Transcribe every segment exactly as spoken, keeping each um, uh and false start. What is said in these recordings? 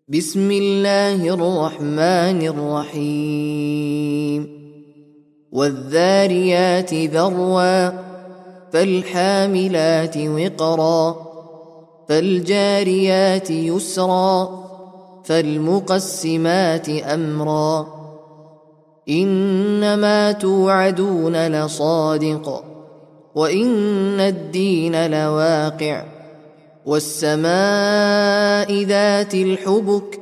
بسم الله الرحمن الرحيم والذاريات ذروا فالحاملات وقرا فالجاريات يسرا فالمقسمات أمرا إنما توعدون لصادق وإن الدين لواقع والسماء ذات الحبك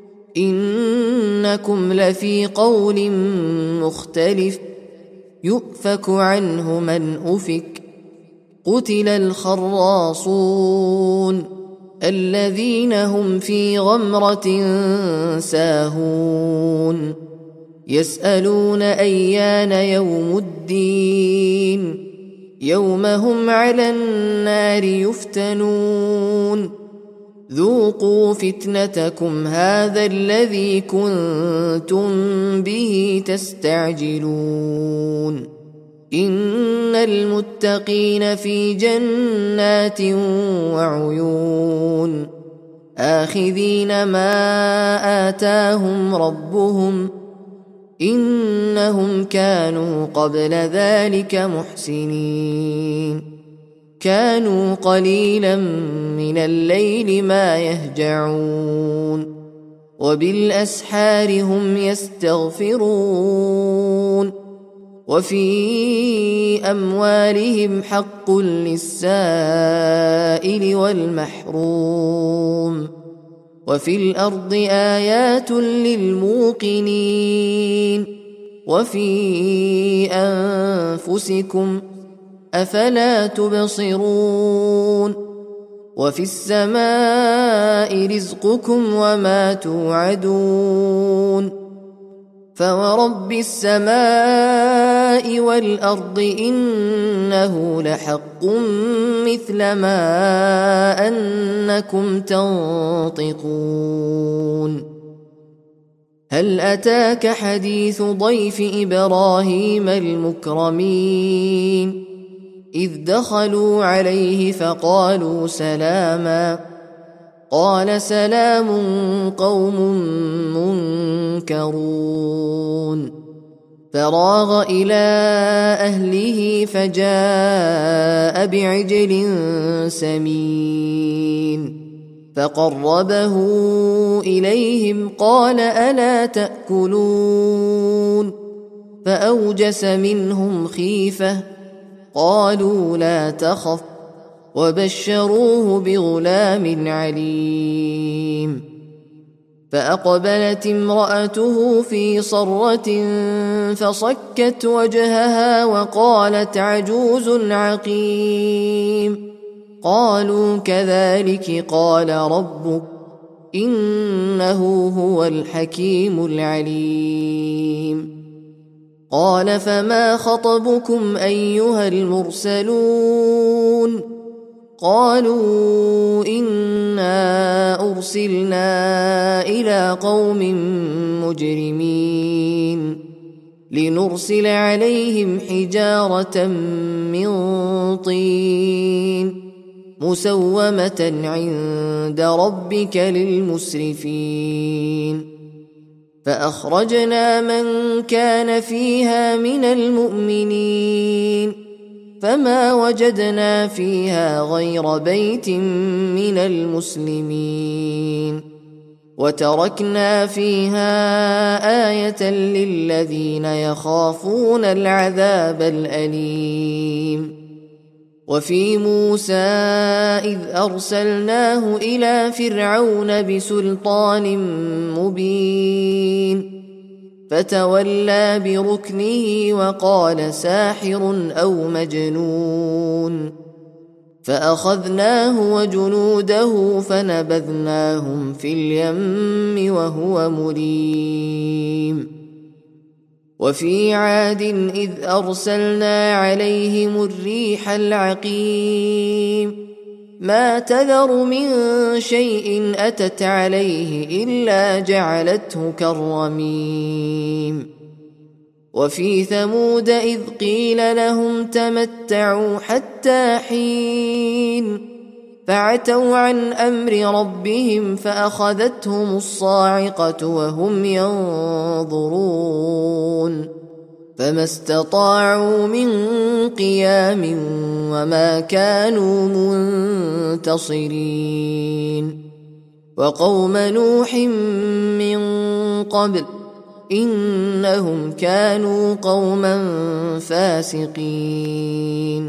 إنكم لفي قول مختلف يؤفك عنه من أفك قتل الخراصون الذين هم في غمرة ساهون يسألون أيان يوم الدين يوم هم على النار يفتنون ذوقوا فتنتكم هذا الذي كنتم به تستعجلون إن المتقين في جنات وعيون آخذين ما آتاهم ربهم إنهم كانوا قبل ذلك محسنين كانوا قليلا من الليل ما يهجعون وبالأسحار هم يستغفرون وفي أموالهم حق للسائل والمحروم وفي الأرض آيات للموقنين وفي أنفسكم أفلا تبصرون وفي السماء رزقكم وما توعدون فورب السماء والأرض إنه لحق مثل ما أنكم تنطقون هل أتاك حديث ضيف إبراهيم المكرمين إذ دخلوا عليه فقالوا سلاما قال سلام قوم منكرون فراغ إلى أهله فجاء بعجل سمين فقربه إليهم قال ألا تأكلون فأوجس منهم خيفة قالوا لا تخف وبشروه بغلام عليم فأقبلت امرأته في صرة فصكت وجهها وقالت عجوز عقيم قالوا كذلك قال ربك إنه هو الحكيم العليم قال فما خطبكم أيها المرسلون قالوا إنا أرسلنا إلى قوم مجرمين لنرسل عليهم حجارة من طين مسومة عند ربك للمسرفين فأخرجنا من كان فيها من المؤمنين فما وجدنا فيها غير بيت من المسلمين وتركنا فيها آية للذين يخافون العذاب الأليم وفي موسى إذ أرسلناه إلى فرعون بسلطان مبين فتولى بركنه وقال ساحر أو مجنون فأخذناه وجنوده فنبذناهم في اليم وهو مليم وفي عاد إذ أرسلنا عليهم الريح العقيم ما تذر من شيء أتت عليه إلا جعلته كالرميم وفي ثمود إذ قيل لهم تمتعوا حتى حين فعتوا عن أمر ربهم فأخذتهم الصاعقة وهم ينظرون فما استطاعوا من قيام وما كانوا منتصرين وقوم نوح من قبل إنهم كانوا قوما فاسقين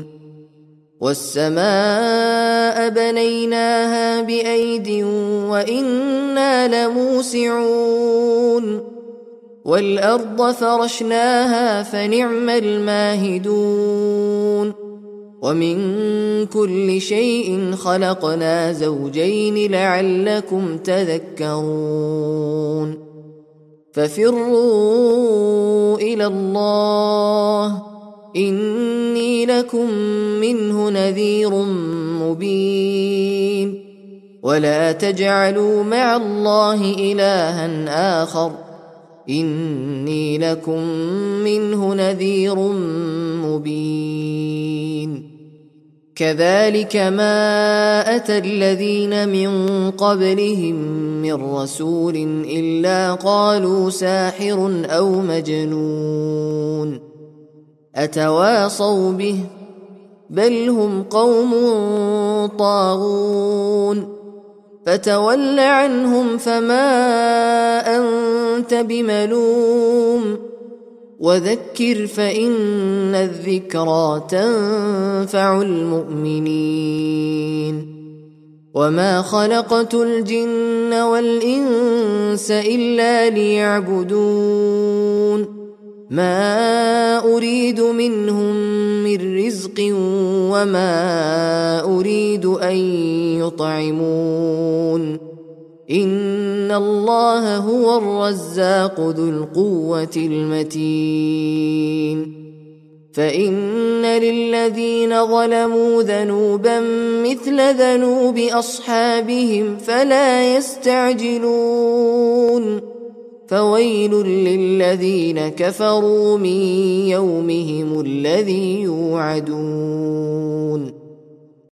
والسماء بنيناها بأيد وإنا لموسعون والأرض فرشناها فنعم الماهدون ومن كل شيء خلقنا زوجين لعلكم تذكرون ففروا إلى الله إني لكم منه نذير مبين ولا تجعلوا مع الله إلها آخر إني لكم منه نذير مبين كذلك ما أتى الذين من قبلهم من رسول إلا قالوا ساحر أو مجنون أتواصوا به بل هم قوم طاغون فتول عنهم فما أنت بملوم وذكر فإن الذكرى تنفع المؤمنين وما خلقت الجن والإنس إلا ليعبدون ما أريد منهم من رزق وما أريد أن يطعمون إن الله هو الرزاق ذو القوة المتين فإن للذين ظلموا ذنوبا مثل ذنوب أصحابهم فلا يستعجلون فويل للذين كفروا من يومهم الذي يوعدون